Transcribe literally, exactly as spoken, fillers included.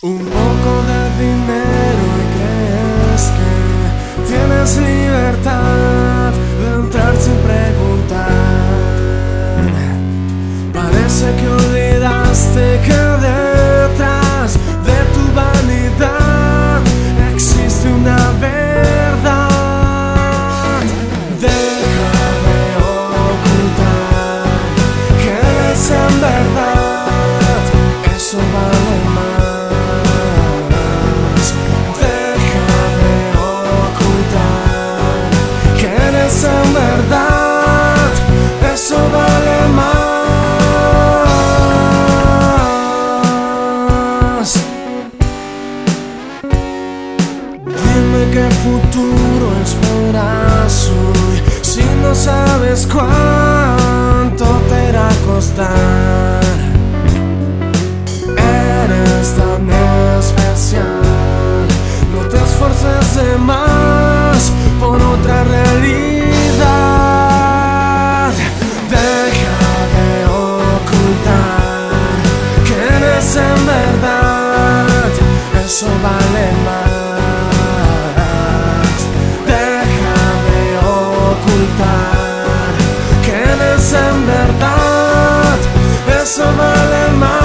Un poco de dinero y crees que tienes libertad de entrar sin preguntar. Parece que olvidaste que detrás de tu vanidad existe una verdad. Deja de ocultar que eres en verdad, eso vale más. En verdad, eso vale más. Dime qué futuro esperas hoy, si no sabes cuánto te irá a costar. Eres tan especial, no te esfuerces de más por otra realidad. En verdad, eso vale más. Deja de ocultar que eres en verdad, eso vale más.